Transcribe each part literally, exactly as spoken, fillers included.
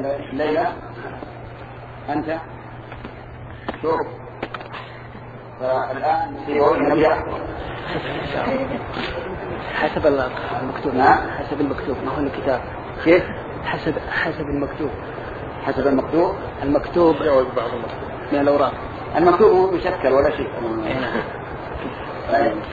الليلة أنت شوف الآن يقول النبي حسب المكتوب. نعم حسب المكتوب ما هو الكتاب. كيف؟ حسب حسب المكتوب. حسب المكتوب. المكتوب يعود بعض المكتوب من الأوراق. المكتوب هو يشكل ولا شيء. نعم.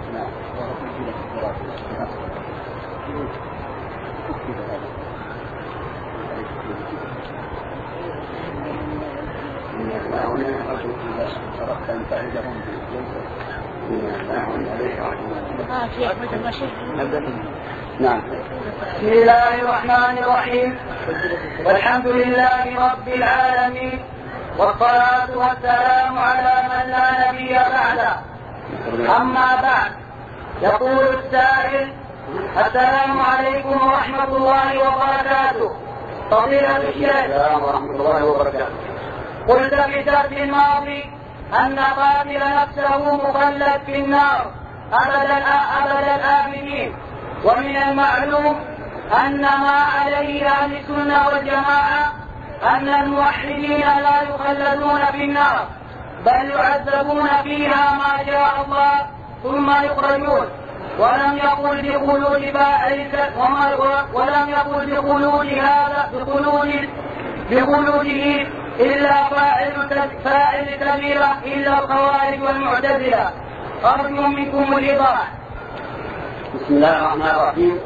نعم. بسم الله الرحمن الرحيم. والحمد لله رب العالمين، والصلاة والسلام على من لا نبي بعده. أما بعد، يقول السائل: السلام عليكم ورحمة الله وبركاته. فضيلة الشيخ. السلام ورحمة الله وبركاته. قلت في الدرس الماضي أن قاتل نفسه مخلد في النار أبد أبد الآبدين، ومن المعلوم أن ما عليه أهل السنة والجماعة أن الموحدين لا يخلدون في النار، بل يعذبون فيها ما شاء الله ثم يخرجون. ولم يقل بخلود فاعل ولم يقل بخلود هذا بخلود بخلوده إلا فاعل فاعل كبيرة إلا الخوارج والمعتزلة. أرجو منكم الإيضاح. بسم الله الرحمن الرحيم.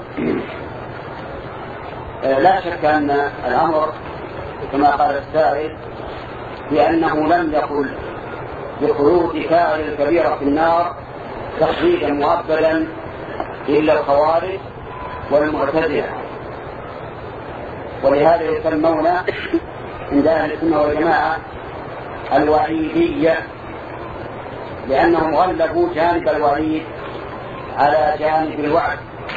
لا شك أن الأمر كما قال السائل بأنه لم يقل بخلود فاعل الكبيرة في النار تخليدا مؤبدا إلا الخوارج والمعتزلة، ولهذا يسمون عند أهل السنة والجماعة الوعيدية، لأنهم غلبوا جانب الوعيد على جانب الوعد.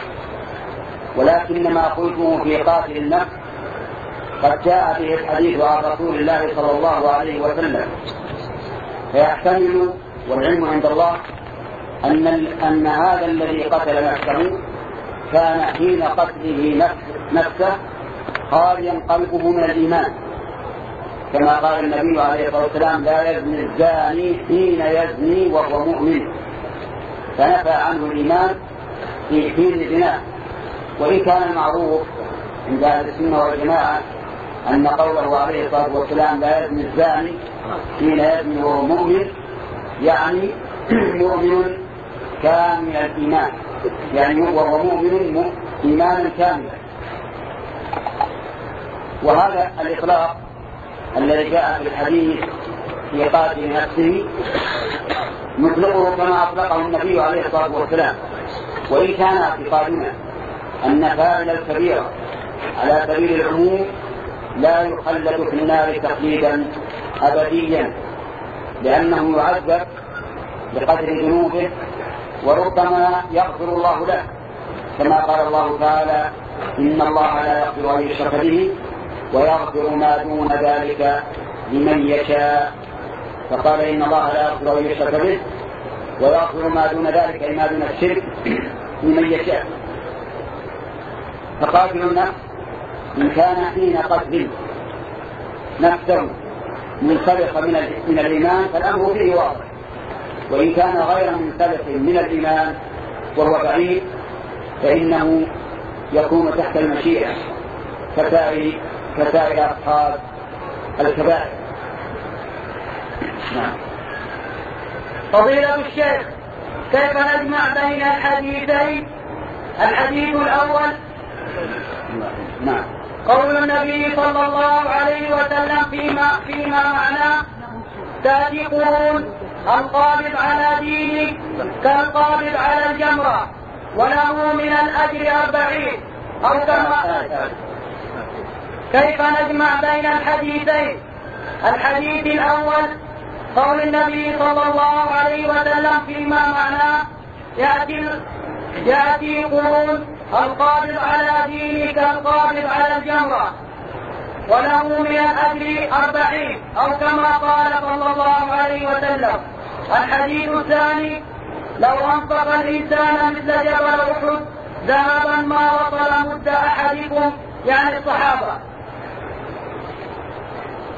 ولكن ما قلته في قاتل النفس قد جاء به الحديث عن رسول الله صلى الله عليه وسلم، فيحتمل والعلم عند الله أن, أن هذا الذي قتل نفسه كان حين قتله نفسه خاليا قلبه من الإيمان، كما قال النبي عليه الصلاة والسلام: لا يزني الزاني حين يزني وهو مؤمن، فنفى عنه الإيمان في حين الزنا. وإن كان المعروف عند أهل السنة والجماعة أن قوله عليه الصلاة والسلام لا يزني الزاني حين يزني وهو مؤمن يعني مؤمن كامل الإيمان، يعني وهو مؤمن إيمانا كاملا. وهذا الإطلاق الذي جاء في الحديث في قاتل نفسه نطلقه كما أطلقه النبي عليه الصلاة والسلام. وإن كان اعتقادنا أن فاعل الكبيرة على سبيل العموم لا يخلد في النار تخليدا أبديا، لأنه يعذب بقدر ذنوبه وربما يغفر الله له، كما قال الله تعالى: إن الله لا يغفر أن يشرك به ويغفر ما دون ذلك لمن يشاء. فقال: إن الله لا يغفر أن يشرك به ويغفر ما دون ذلك أي ما دون الشرك لمن يشاء. فقاتل النفس إن كان حين قتل نفسه منسلخ من الإيمان فالأمر فيه واضح، وإن كان غير منسلخ من الإيمان وهو بعيد فإنه يكون تحت المشيئة كسائر كسائر أصحاب الكبائر. نعم. فضيلة الشيخ، كيف نجمع بين الحديثين؟ الحديث الأول نعم. قول النبي صلى الله عليه وسلم فيما, فيما معناه: تأتي قرون القابض على دينك كالقابض على الجمرة وله من الأجر أربعين أو كما. كيف نجمع بين الحديثين؟ الحديث الأول قول النبي صلى الله عليه وسلم فيما معناه: يأتي, يأتي قرون القابض على دينك القابض على الجمرة وله من الأجر أربعين أو كما قال صلى الله عليه وسلم. الحديث الثاني: لو أنفق الإنسان مثل جبل أحد ذهبا ما وصل مد أحدكم، يعني الصحابة.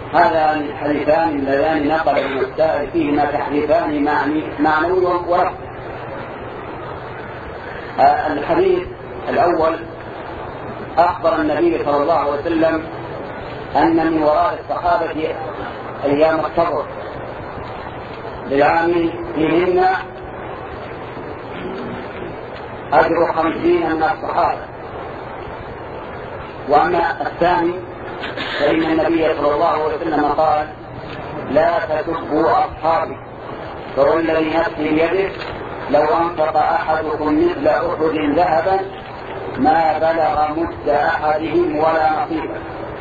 هذان الحديثان اللذان نقل المسائل فيهما تحديثان معنوي ولفظ. الحديث الأول أخبر النبي صلى الله عليه وسلم أن من وراء الصحابة أيام الصبر للعام فيهن أجر خمسين من الصحابة. وأما الثاني فإن النبي صلى الله عليه وسلم قال لا تسبوا أصحابي فوالذي نفسي بيده لو أنفق أحدكم مثل أحد ذهبا ما بلغ مد أحدهم ولا نصيبا.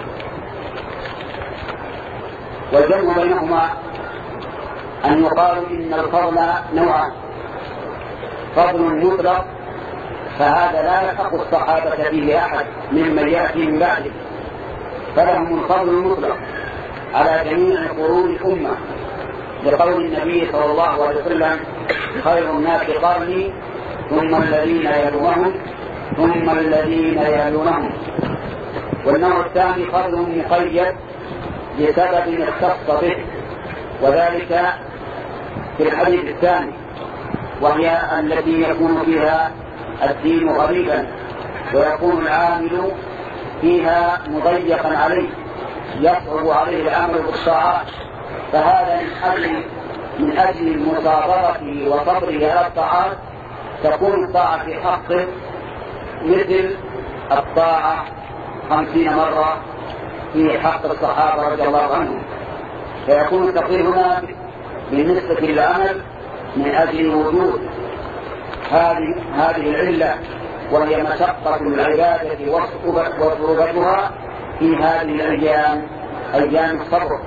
والجمع بينهما أن يقال إن الفضل نوعان: فضل مطلق فهذا لا يلحق الصحابة فيه أحد ممن يأتي من بعده، فلهم الفضل المطلق على جميع قرون الأمة، لقول النبي صلى الله عليه وسلم خير الناس قرني ثم الذين يلونهم ثم الذين يلونهم. والنوع الثاني فضل مقيد لسبب اختص به، وذلك في الحديث الثاني، وهي التي يكون فيها الدين غريبا ويكون العامل فيها مضيقا عليه يصعب عليه العمل بالطاعات، فهذا من أجل من أجل المصابرة وصبره على الطاعات تكون الطاعة في حقه مثل الطاعة خمسين مرة في حق الصحابة رضي الله عنهم، فيكون التقدير هنا بالنسبة للعمل من أجل وجود هذه هذه العلة، وهي مشقة العبادة وصعوبتها في هذه الأيام أيام الصبر.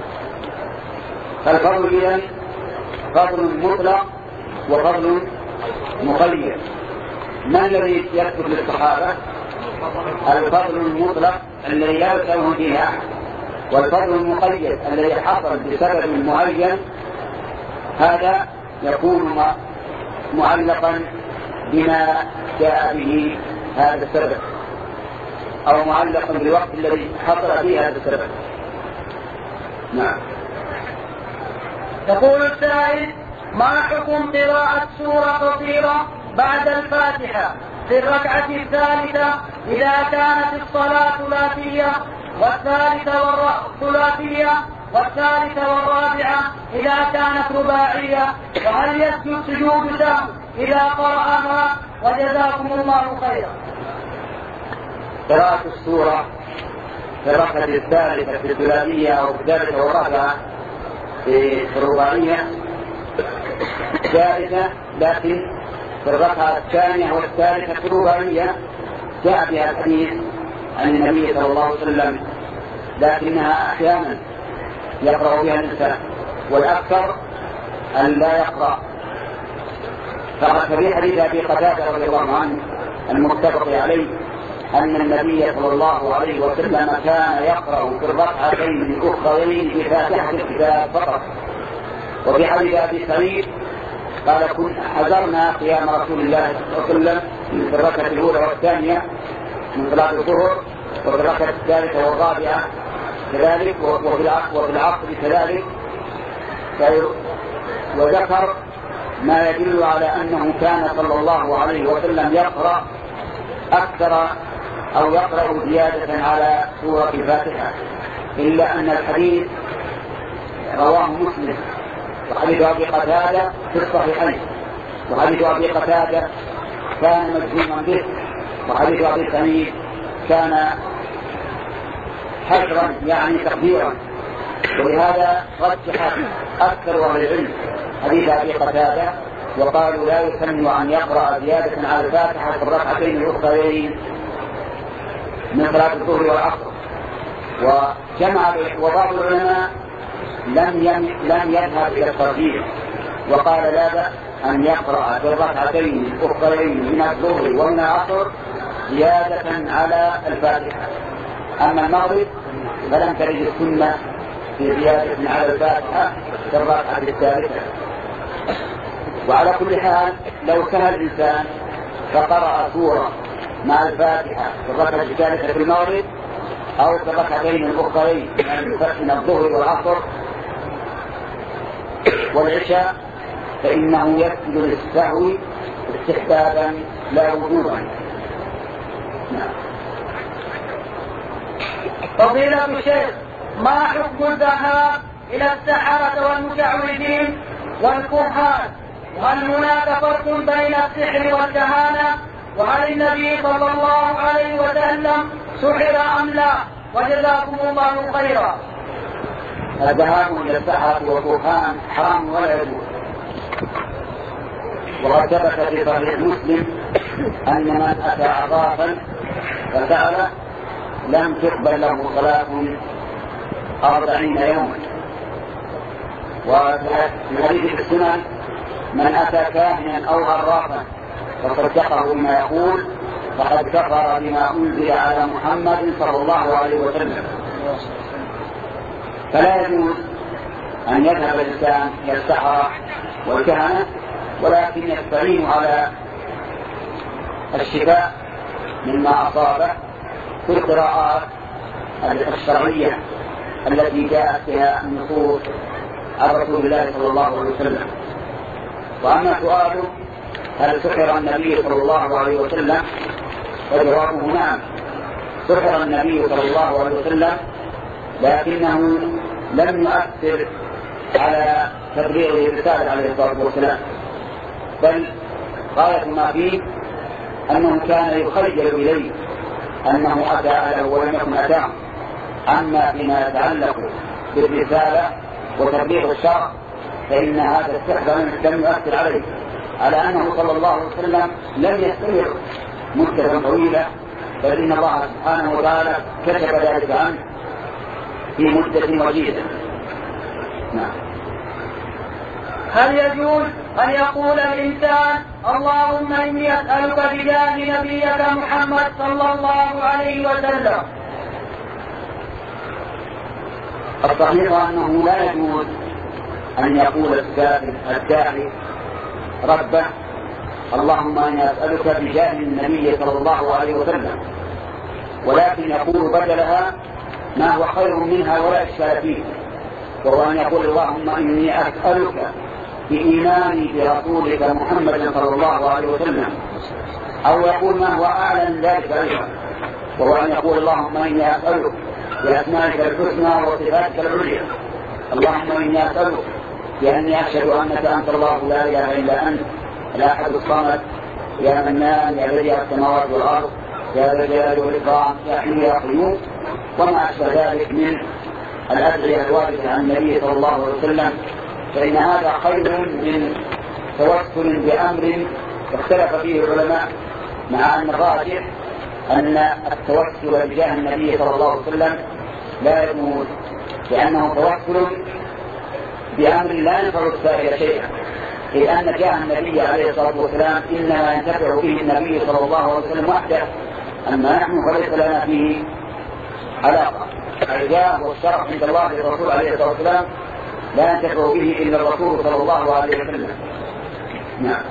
فالفضل إذن فضل مطلق وفضل مقيد. ما الذي يثبت للصحابة؟ الفضل المطلق الذي لا يساوي فيه أحد، والفضل المقيد الذي حصل بسبب معين هذا يكون معلقا بما جاء به هذا السبب، أو معلقا بالوقت الذي حصل فيه هذا السبب. نعم. يقول السائل: ما حكم قراءة سورة قصيرة بعد الفاتحة في الركعة الثالثة إذا كانت الصلاة ثلاثية، والثالثة والثلاثية والثالثة والرابعة إذا كانت رباعية، وهل يسجد سجود سهو إذا قرأها؟ وجزاكم الله خيرا. قراءة السورة في الركعة الثالثة في الثلاثية أو في الثالثة والرابعة في الرباعية جائزة، لكن في الركعة الثانية والثالثة في الرباعية جاء بها الحديث عن النبي صلى الله عليه وسلم، لكنها أحيانا يقرأ بها الإنسان، والأكثر أن لا يقرأ. فقد في حديث أبي قتادة رضي الله عنه المتفق عليه أن النبي صلى الله عليه وسلم كان يقرأ في الركعتين الأخرين بفاتحة الكتاب فقط. وفي حديث أبي سعيد قال: كن حذرنا قيام رسول الله صلى الله عليه وسلم في الركعة الأولى والثانية من صلاة الظهر، وفي الركعة الثالثة والرابعة كذلك، وفي العصر كذلك. وذكر ما يدل على أنه كان صلى الله عليه وسلم يقرأ أكثر أو يقرأ زيادة على سورة الفاتحة، إلا أن الحديث رواه مسلم، وحديث أبي قتادة في الصحيحين، وحديث أبي قتادة كان مجزوما به، وحديث أبي سعيد كان حجرا يعني تقديرا. ولهذا رجح أكثر أهل العلم حديث أبي قتادة، وقالوا لا يسن أن يقرأ زيادة على الفاتحة في الركعتين الأخرين من صلاة الظهر والعصر. وجمع وبعض العلماء لم لم يذهب إلى الترجيح، وقال لا بأس أن يقرأ في الركعتين الأخرين من الظهر ومن العصر زيادة على الفاتحة. أما المغرب فلم ترد السنة في زيادة على الفاتحة في الركعة الثالثة. وعلى كل حال لو سهى الإنسان فقرأ سورة مع الفاتحة في الركعة الثالثة في المغرب أو كركعتين الأخرين من الظهر والعصر والعشاء فإنه يسجد للسهو استحبابا لا وجوبا. فضيلة الشيخ، ما حكم الذهاب إلى السحرة والمشعوذين والكهان؟ وهل هناك فرق بين السحر والكهانة؟ وهل النبي صلى الله عليه وسلم سحر أم لا؟ وجزاكم الله خيرا. الذهاب إلى السحرة والكهان حرام ولا يجوز، وقد ثبت في صحيح مسلم أن من أتى عرافا فسأل لم تقبل له صلاة أربعين يوما. وفي حديث السنن من أتى كاهنا أو عرافا فصدقه بما يقول فقد كفر بما أنزل على محمد صلى الله عليه وسلم. فلا يجوز أن يذهب الإنسان إلى السحرة والكهنة، ولكن يستعين على الشفاء مما أصابه في القراءات الشرعية التي جاءت بها النصوص عن رسول الله صلى الله عليه وسلم. وأما سؤاله هل سحر النبي صلى الله عليه وسلم؟ فجوابه نعم، سحر النبي صلى الله عليه وسلم، لكنه لم يؤثر على تبليغ الرسالة عليه الصلاة والسلام، بل غاية ما فيه أنه كان يخيل إليه أنه أتى أهله ولم يكن أتاه. أما فيما يتعلق بالرسالة وتبليغ الشرع فإن هذا السحر لم يؤثر عليه، على أنه صلى الله عليه وسلم لم يستمر مدة طويلة، بل إن الله سبحانه وتعالى كشف ذلك عنه في مدة وجيزة. نعم. هل يجوز أن يقول الإنسان اللهم إني أسألك بجاه نبيك محمد صلى الله عليه وسلم؟ الصحيح أنه لا يجوز أن يقول الداعي ربه اللهم إني أسألك بجاه النبي صلى الله عليه وسلم، ولكن يقول بدلها ما هو خير منها ولا إشكال فيه، وهو أن يقول اللهم إني أسألك بإيماني برسولك محمد صلى الله عليه وسلم، أو يقول ما هو أعلى من ذلك أيضا، وهو أن يقول اللهم إني أسألك بأسمائك الحسنى وصفاتك العليا، اللهم إني أسألك بأني أشهد أنك أنت الله لا إله إلا أنت الأحد الصمد يا منان يا بديع السماوات والأرض يا ذا الجلال والإكرام يا حي يا قيوم، وما أشبه ذلك من الأدعية الواردة عن النبي صلى الله عليه وسلم، فإن هذا خير من توسل بأمر اختلف فيه العلماء، مع أن الراجح أن التوسل بجاه النبي صلى الله عليه وسلم لا يجوز، لأنه توسل بأمر لا ينفع السائل شيئا، إذ أن جاه النبي عليه الصلاة والسلام إنما ينتفع به النبي صلى الله عليه وسلم وحده، أما نحن فليس لنا فيه علاقة. الجاه والشرف عند الله للرسول عليه الصلاة والسلام لا ينتفع به إلا الرسول صلى الله عليه وسلم. نعم.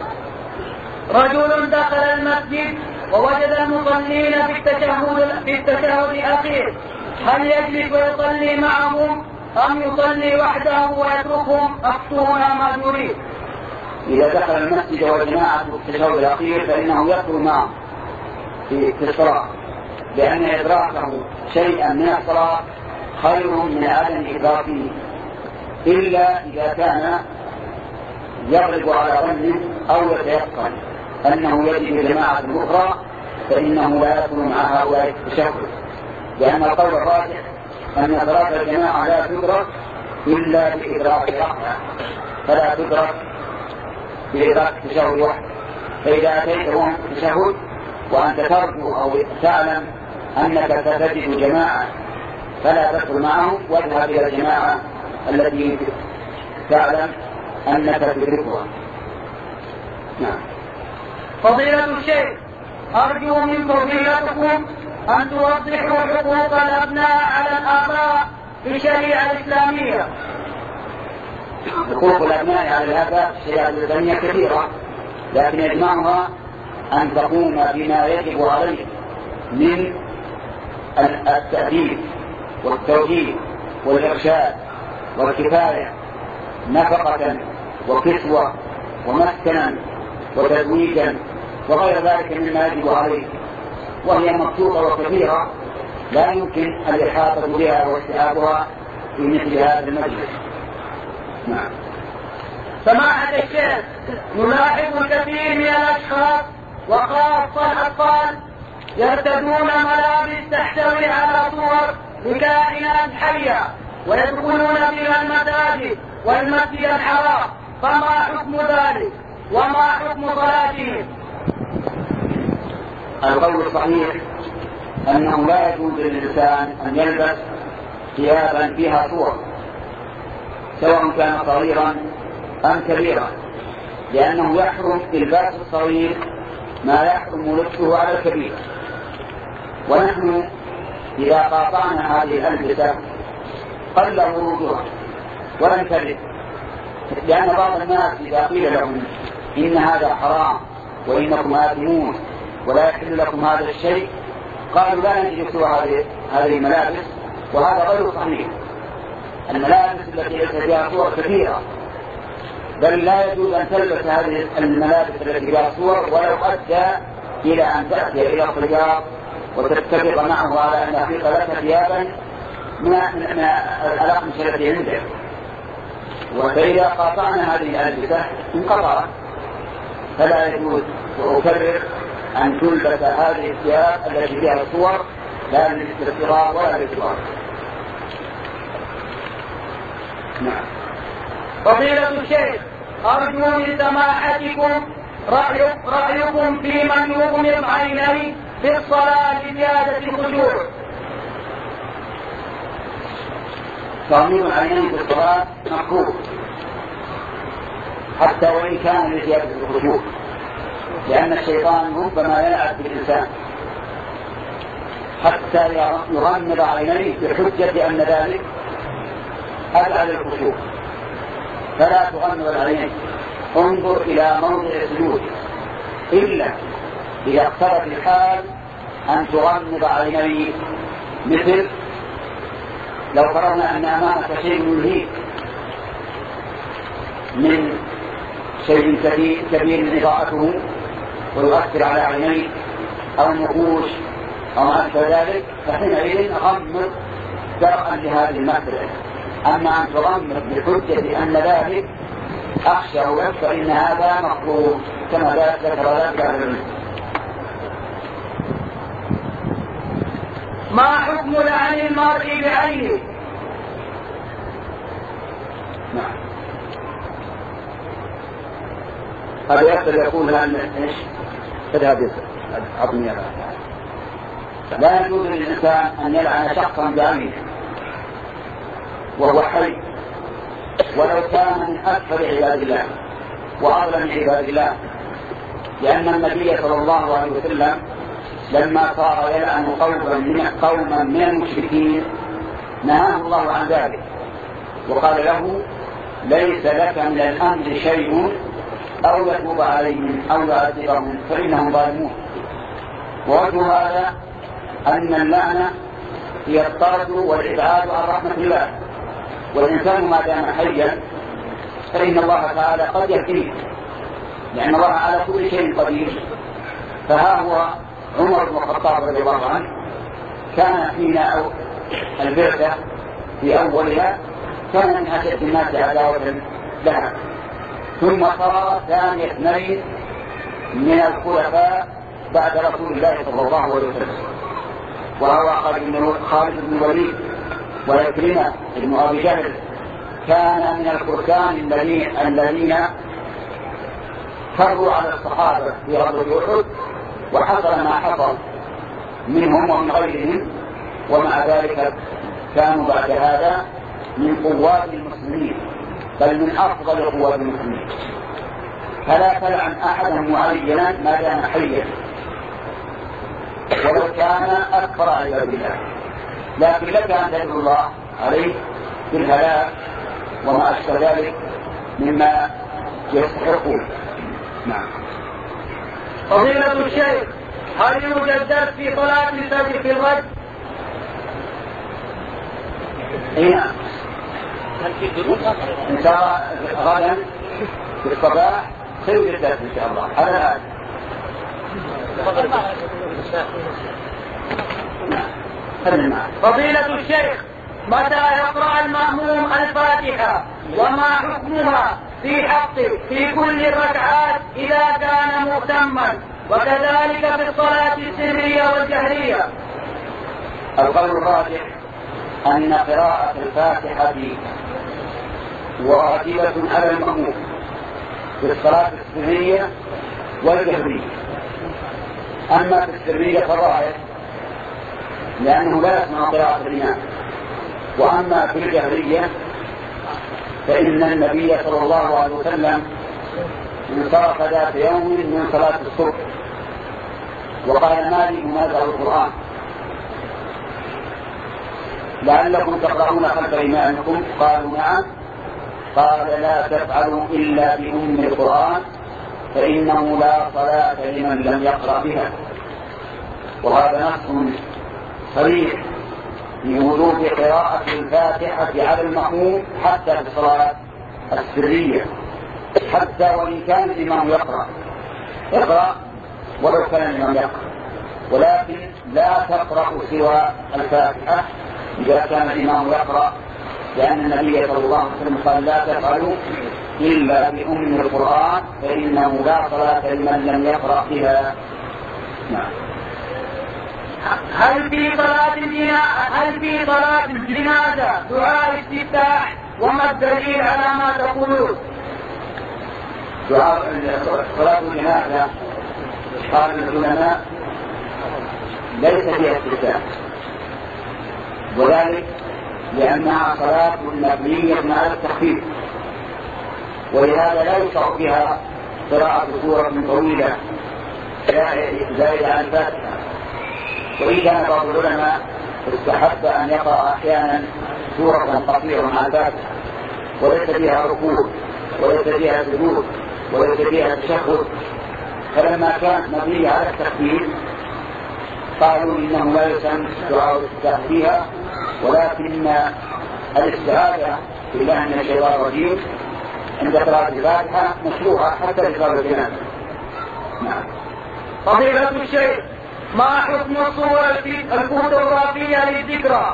رجل دخل المسجد ووجد المصلين في التشهد في التشهد الأخير، هل يجلس ويصلي معهم أم يصلي وحده ويتركهم؟ أفتونا ما نريد. إذا دخل المسجد والجماعة في التشهد الأخير فإنه يدخل معه في الصلاة، لأن إدراكه شيئا من الصلاة خير من عدم إدراكه، إلا إذا كان يغلب على ظنه أو يتيقن أنه يجد جماعة أخرى فإنه لا يدخل مع هؤلاء التشهد، لأن القول الراجح أن صلاة الجماعة لا تدرك إلا بإدراك ركعة، فلا تدرك بإدراك التشهد وحده. فإذا أتيت وهم في التشهد وأنت ترجو أو تعلم أنك ستجد جماعة فلا تدخل معهم، واذهب إلى الجماعة التي تعلم أنك تدركها. نعم. فضيلة الشيخ، أرجو من فضيلتكم أن توضحوا حقوق الأبناء على الآباء في الشريعة الإسلامية. حقوق الأبناء على الآباء في الشريعة الإسلامية كثيرة، لكن يجمعها أن تقوم بما يجب عليه من التأديب والتوجيه والإرشاد والكفاية، نفقة وكسوة ومسكنا وتزويجا وغير ذلك مما يجب عليه، وهي مبسوطة وكثيرة لا يمكن الإحاطة بها واستيعابها في مثل هذا المجلس. نعم. سماحة الشيخ، نلاحظ الكثير من الأشخاص وخاصة الأطفال يرتدون ملابس تحتوي على صور لكائنات حية ويدخلون بها المساجد والمسجد الحرام، فما حكم ذلك وما حكم صلاتهم؟ القول الصحيح أنه لا يجوز للإنسان أن يلبس ثيابا فيها صور سواء كان صغيرا أم كبيرا، لأنه يحرم إلباس الصغير ما يحرم لبسه على الكبير. ونحن إذا قاطعنا هذه الألبسة قل ورودها ولم ترد، لأن بعض الناس إذا قيل لهم إن هذا حرام وإنكم آثمون ولا يحل لكم هذا الشيء قالوا لا نجلس هذه الملابس، وهذا غير صحيح. الملابس التي ليس فيها صور كثيرة، بل لا يجوز أن تلبس هذه الملابس التي فيها صور ولو أدى إلى أن تأتي إلى الخياط وتتفق معه على أن يخلق لك ثيابا من الأقمشة التي عنده. وفإذا قاطعنا هذه الألبسة انقطعت، فلا يجوز وأكرر أن تلبس هذه الثياب التي فيها الصور لا للاستقرار ولا للإجبار. نعم. فضيلة الشيخ، أرجو من سماحتكم رأي رأيكم في من يغمض عينيه في الصلاة لزيادة الخشوع. تغميض العينين في الصلاة مكروه حتى وإن كان لزيادة الخشوع، لأن الشيطان ربما يلعب بالإنسان حتى يغمض عينيه بحجة أن ذلك أبعد الخشوع، فلا تغمض العينين، انظر إلى موضع السجود، إلا إذا اقتضت الحال أن تغمض عينيك، مثل لو فرضنا أن أمامك شيء يلهيك من شيء كبير إضاءته ويؤثر على عينيك أو نقوش أو ما أشبه ذلك، فحينئذ غمض درءا لهذه المسألة. أما أن تغمض بحجة أن ذلك أخشى لك فإن هذا مكروه كما ذكر ذلك أهل العلم. ما حكم لعن المرء بعينه؟ نعم. هذا يقدر يقول لأن إيش؟ تذهب عظمي لا يجوز للإنسان أن يلعن شخصا بعينه وهو حي، ولو كان من أكثر عباد الله وأظلم عباد الله، لأن النبي صلى الله عليه وسلم لما صار يلعن قوما من قوما من المشركين نهاه الله عن ذلك وقال له ليس لك من الأمر شيء أو يتوب عليهم أو يعذبهم فإنهم ظالمون. ووجه هذا أن اللعنة هي الطرد والإبعاد عن رحمة الله، والإنسان ما دام حيا فإن الله تعالى قد يهديه، لأن الله على كل شيء قدير. فها هو عمر بن الخطاب رضي الله عنه كان فينا البعثة في أولها كان من أشد الناس عداوة لها، ثم صار ثاني اثنين من الخلفاء بعد رسول الله صلى الله عليه وسلم، وهو خالد بن الوليد وعكرمة بن أبي جهل. كان من الفرسان الذين الذين فروا على الصحابة في غزوة أحد، وحصل ما حصل منهم ومن غيرهم، ومع ذلك كانوا بعد هذا من قوات المسلمين، بل من أفضل قوات المسلمين. فلا تلعن أحدا معينا ما دام حيا ولو كان أكثر عباد الله، لكن لك أن تدعو الله عليه بالهلاك وما أشبه ذلك مما يستحقون. نعم. فضيلة الشيخ، هل يوجد درس في صلاة الفجر في الغد؟ هنا إن شاء الله غدا في الصباح سيوجد الدرس إن شاء الله على هذا. فضيلة الشيخ، متى يقرأ المأموم الفاتحة وما حكمها في حقه في كل الركعات إذا كان مؤتما، وكذلك في الصلاة السرية والجهرية؟ القول الراجح أن قراءة الفاتحة واجبة على المأموم في الصلاة السرية والجهرية. أما في السرية فالراجح لأنه لا يسمع قراءة الإمام، وأما في الجهرية فإن النبي صلى الله عليه وسلم انصرف ذات يوم من صلاة الصبح وقال: ما لي ماذا القرآن؟ لعلكم تقرؤون خلف إمامكم؟ قالوا: نعم. قال: لا تفعلوا إلا بأم القرآن فإنه لا صلاة لمن لم يقرأ بها. وهذا نص صريح في وجوب قراءة الفاتحة على المأموم حتى في الصلاة السرية، حتى وإن كان الإمام يقرأ اقرأ ولو كان الإمام يقرأ، ولكن لا تقرأ سوى الفاتحة إذا كان الإمام يقرأ، لأن النبي صلى الله عليه وسلم قال: لا تفعلوا إلا بأم القرآن فإنه لا صلاة لمن لم يقرأ بها. نعم. هل في صلاة هل في صلاة الجنازة دعاء استفتاح؟ وما الدليل على ما تقولون؟ دعاء صلاة الجنازة قال العلماء ليس فيها استفتاح، وذلك لأنها صلاة مبنية على التخفيف، ولهذا لا يشرع فيها قراءة سورة طويلة زائدة عن الفاتحة. وإن كان بعض العلماء استحب أن يقرأ أحيانا سورة قصيرة مع الفاتحة وليس فيها ركوع وليس فيها سجود وليس فيها تشهد، فلما كانت مبنية على التخفيف قالوا إنه لا يسمى دعاء الاستفتاح فيها، ولكن الاستعاذة بالله من الشيطان الرجيم عند قراءة الفاتحة مشروعة حتى لصلاة الجنازة. نعم. فضيلة الشيخ، ما حكم الصور الفوتوغرافية للذكرى؟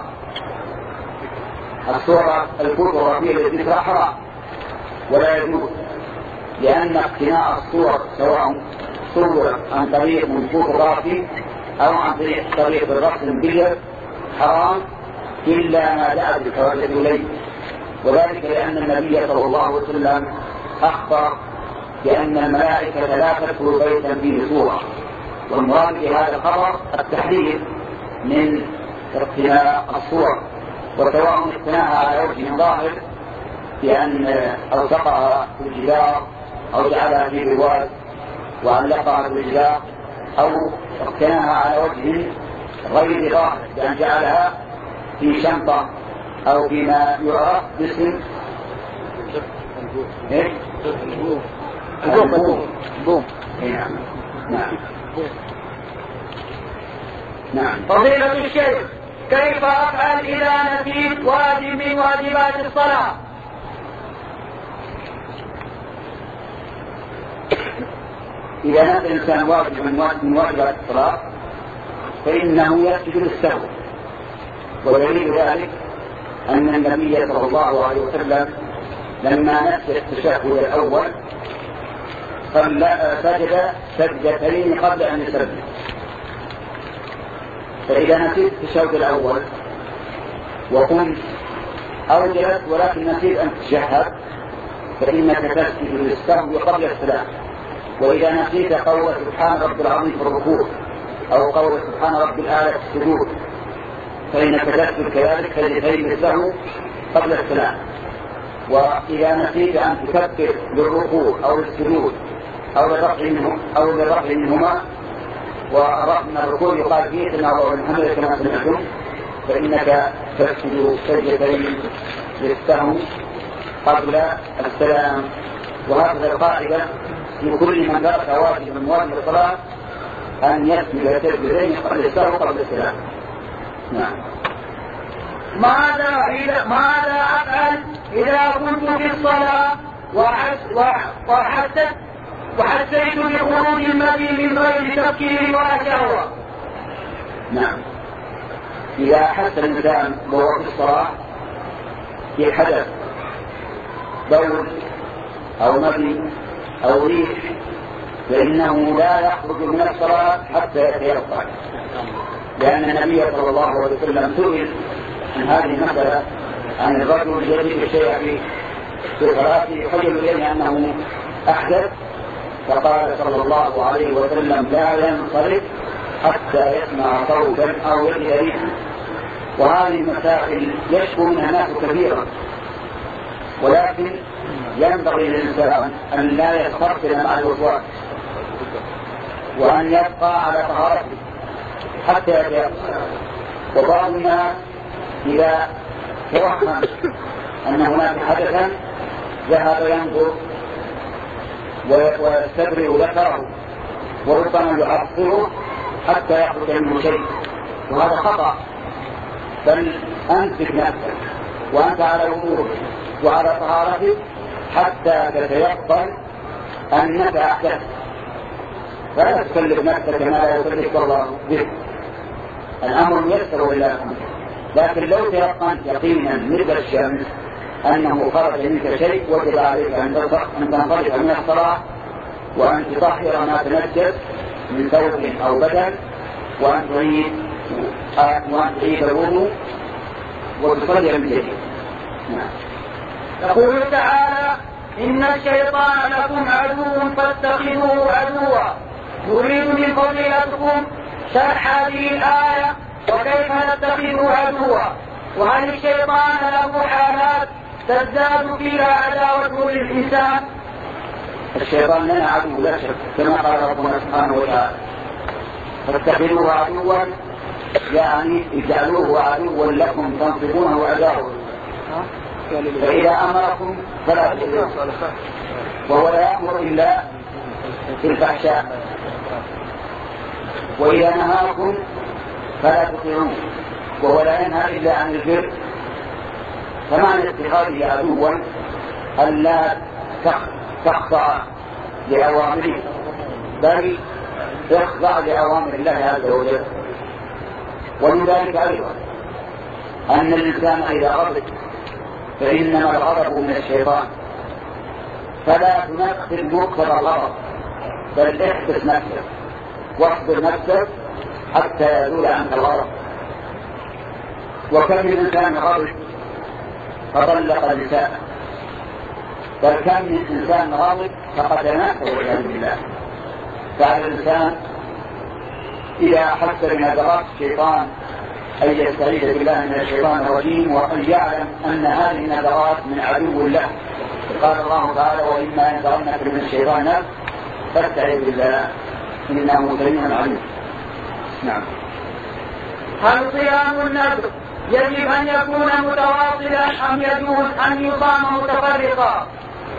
الصورة الفوتوغرافية للذكرى حرام ولا يجوز، لأن اقتناء الصور سواء صور عن طريق من فوتوغرافي أو عن طريق الرسم البيض حرام إلا ما دعا بالحوادث إليه، وذلك لأن النبي صلى الله عليه وسلم أخبر بأن الملائكة لا تدخل بيتا فيه صورة، والمراد بهذا الخبر التحذير من اقتناء الصور، وسواء اقتناها على وجه ظاهر بأن ألصقها في الجدار أو جعلها في برواز وعلقها في الجدار، أو اقتناها على وجه غير ظاهر بأن جعلها في شنطة أو فيما يعرف باسم ايش؟ البوم. البوم. نعم. نعم. نعم. فضيلة الشيخ، كيف أفعل إذا نسيت واجب من واجبات الصلاة؟ إذا نسي الإنسان واجب من واجبات الصلاة فإنه يسجد للسهو، ودليل ذلك أن النبي صلى الله عليه وسلم لما نسي التشهد الأول سجد سجدتين قبل أن يسلم. فإذا نسيت التشهد الأول وقمت أو جلست ولكن نسيت أن تتشهد فإنك تسجد للسهو قبل السلام. وإذا نسيت قول سبحان رب العظيم في الركوع أو قول سبحان رب الأعلى في السجود فإنك تسجد كذلك سجدتين للسهو قبل السلام. وإذا نسيت أن تكبر للركوع أو للسجود أو للرفع منهم أو للرفع منهما، والرفع من الركوع يقال فيه سمع الله لمن حمده كما سمعتم، فإنك تسجد سجدتين للسهو قبل السلام. وهكذا القاعدة في كل من درس واجب من واجب الصلاة أن يسجد سجدتين قبل السهو قبل السلام. نعم. ماذا ماذا أفعل إذا كنت في الصلاة وحسيت وحسيت بخروج المذي من غير تفكير ولا شهوة؟ نعم، إذا أحس الإنسان وهو في الصلاة في حدث بول أو مذي أو ريح فإنه لا يخرج من الصلاة حتى يتيقظ، لأن النبي صلى الله عليه وسلم سئل عن هذه المسألة عن الرجل يجد الشيء في صلاته خجل إليه أنه أحدث، فقال صلى الله عليه وسلم لا ينصرف حتى يسمع صوتا أو يجد ريحا. وهذه المسائل يشكو منها ناس كثيرا، ولكن ينبغي للإنسان أن لا يسترسل مع الوسواس وأن يبقى على طهارته حتى يتيقظ. وبعض الناس إذا توهم أن هناك حدثا ذهب ينظر ويستبرئ ذكره وربما يعصره حتى يخرج منه شيء، وهذا خطأ. بل أمسك نفسك وأنت على وضوء وعلى طهارتك حتى تتيقن أنك أحدثت، فلا تكلف نفسك ما لا يكلفك الله به. الأمر يسر إلى الأمر، لكن لو تيقنت يقينا مثل الشمس أنه خرج منك شيء وجب عليك أن تنصرف من الصلاة وأن تطهر ما تنجس من ثوب أو بدن وأن تعيد وأن تعيد الوضوء وتصلي من جديد. يقول تعالى إن الشيطان لكم عدو فاتخذوه عدوا. يريد من فضيلتكم شرح هذه الآية وكيف نتخذه عدوا، وهل الشيطان له حالات تزداد فيها عداوته للإنسان؟ الشيطان لنا عدو لا شك، كما قال ربنا سبحانه وتعالى فاتخذوه عدوا، يعني اجعلوه عدوا لكم تنصبونه عداوة. فإذا أمركم فلا تطيعوه، وهو لا يأمر إلا بالفحشاء، وإذا نهاكم فلا تطيعوه، وهو لا ينهى إلا عن البر. فمعنى اتخاذه عدوا ألا تخضع لأوامره، بل تخضع لأوامر الله عز وجل. ومن ذلك أيضا أن الإنسان إذا غضب فإنما الغضب من الشيطان، فلا تنفذ مقتضى الغضب بل احبس نفسك واصبر نفسك حتى يزول عنك الغضب. وكم من إنسان غضب فطلق لسانه، بل كم من إنسان غضب فقتل نفسه والعياذ بالله. فعلى الإنسان إذا أحس بنزغات الشيطان أن يستعيذ بالله من الشيطان الرجيم، وأن يعلم أن هذه النزغات من عدو الله. قال الله تعالى وإما ينزغنك من الشيطان نفس فاستعذ بالله إنه سميع عليم. نعم. هل صيام النذر يجب أن يكون متواصلا أم يجوز أن يصام متفرقا؟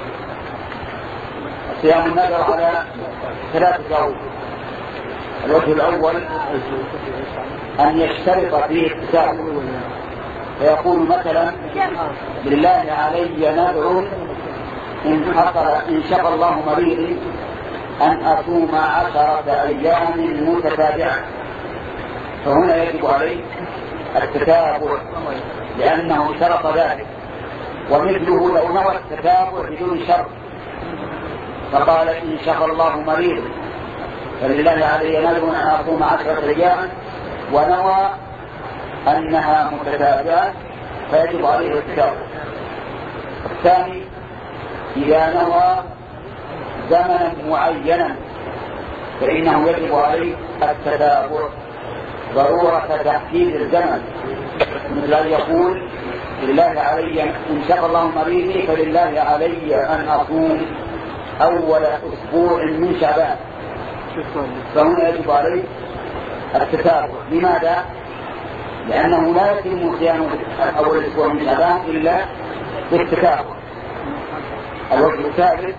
صيام النذر على ثلاثة أوجه. الوجه الأول أن يشترط فيه اكتساب، فيقول مثلا لله علي نذر إن حصل إن شاء الله مريضي أن أصوم عشرة أيام متتابعة، فهنا يجب عليه التتابع لأنه شرط ذلك. ومثله لو نوى التتابع بدون شرط فقال إن شاء الله مريض فلله علي نذر أن أصوم عشرة أيام ونوى أنها متتابعة فيجب عليه التتابع. الثاني إذا نوى زمنا معينا فإنه يجب عليه التتابع ضرورة تحديد الزمن، مثل أن يقول لله علي إن شاء الله مريضي فلله علي أن أصوم أول أسبوع من شعبان، فهنا يجب عليه التتابع. لماذا؟ لأنه لا يتم صيام أول أسبوع من شعبان إلا بالتتابع. الوجه الثالث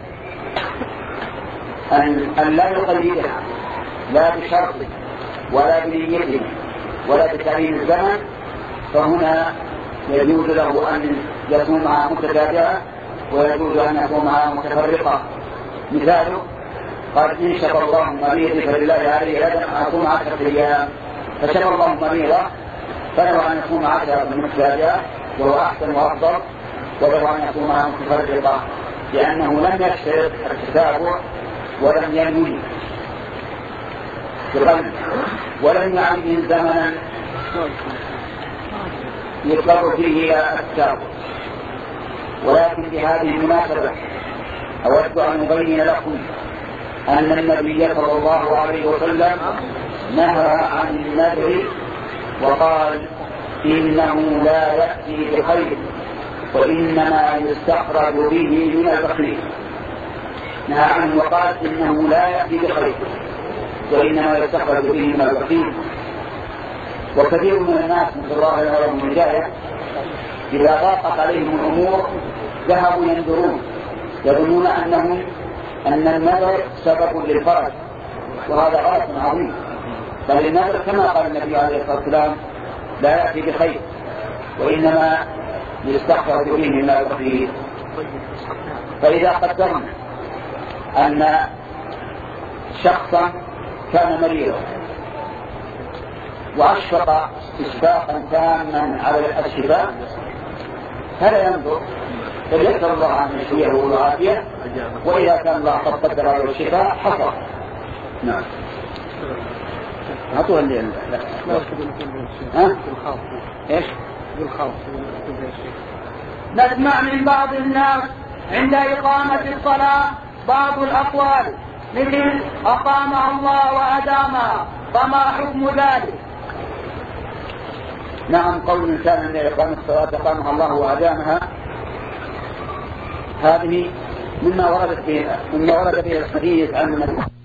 أن لا يقيدها لا بشرط ولا بنيته ولا بتعيين الزمن، فهنا يجوز له أن يصومها متتابعة ويجوز أن يصومها متفرقة. مثاله قال إن شفى الله مريضي فلله عليه أن أصوم عشرة أيام، فشفى الله مريضه فله أن يصوم عشرة متتابعة وهو أحسن وأفضل، وله أن يصومها متفرقة لأنه لم يشترط التتابع ولم ينوي بقلبه ولم يعين زمنا يضطر فيه إلى التتابع. ولكن بهذه المناسبة أود أن أبين لكم أن النبي صلى الله عليه وسلم نهى عن النذر وقال إنه لا يأتي بخير وإنما يستخرج به من البخيل. نهى عنه وقال إنه لا يأتي بخير وإنما يستخرج به من البخيل. وكثير من الناس من الله لهم الهداية إذا ضاقت عليهم الأمور ذهبوا ينذرون يظنون أنهم أن النذر سبب للفرج، وهذا غلط عظيم. بل النذر كما قال النبي عليه الصلاة والسلام لا يأتي بخير وإنما يستخرج به من البخيل. فإذا قدرنا أن شخصا كان مريضا وأشفق إشفاقا تاما على الشفاء هذا ينظر فليسأل الله أن يشفيه والعافية، وإذا كان الله قد قدر له الشفاء حصل. نعم. أعطوها اللي لا ها إيش بالخوف. نسمع من بعض الناس عند إقامة الصلاة بعض الأقوال مثل أقامها الله وأدامها، فما حكم ذلك؟ نعم، قول الإنسان عند إقامة الصلاة أقامها الله وأدامها هذه مما ورد فيه مما ورد فيه الحديث عن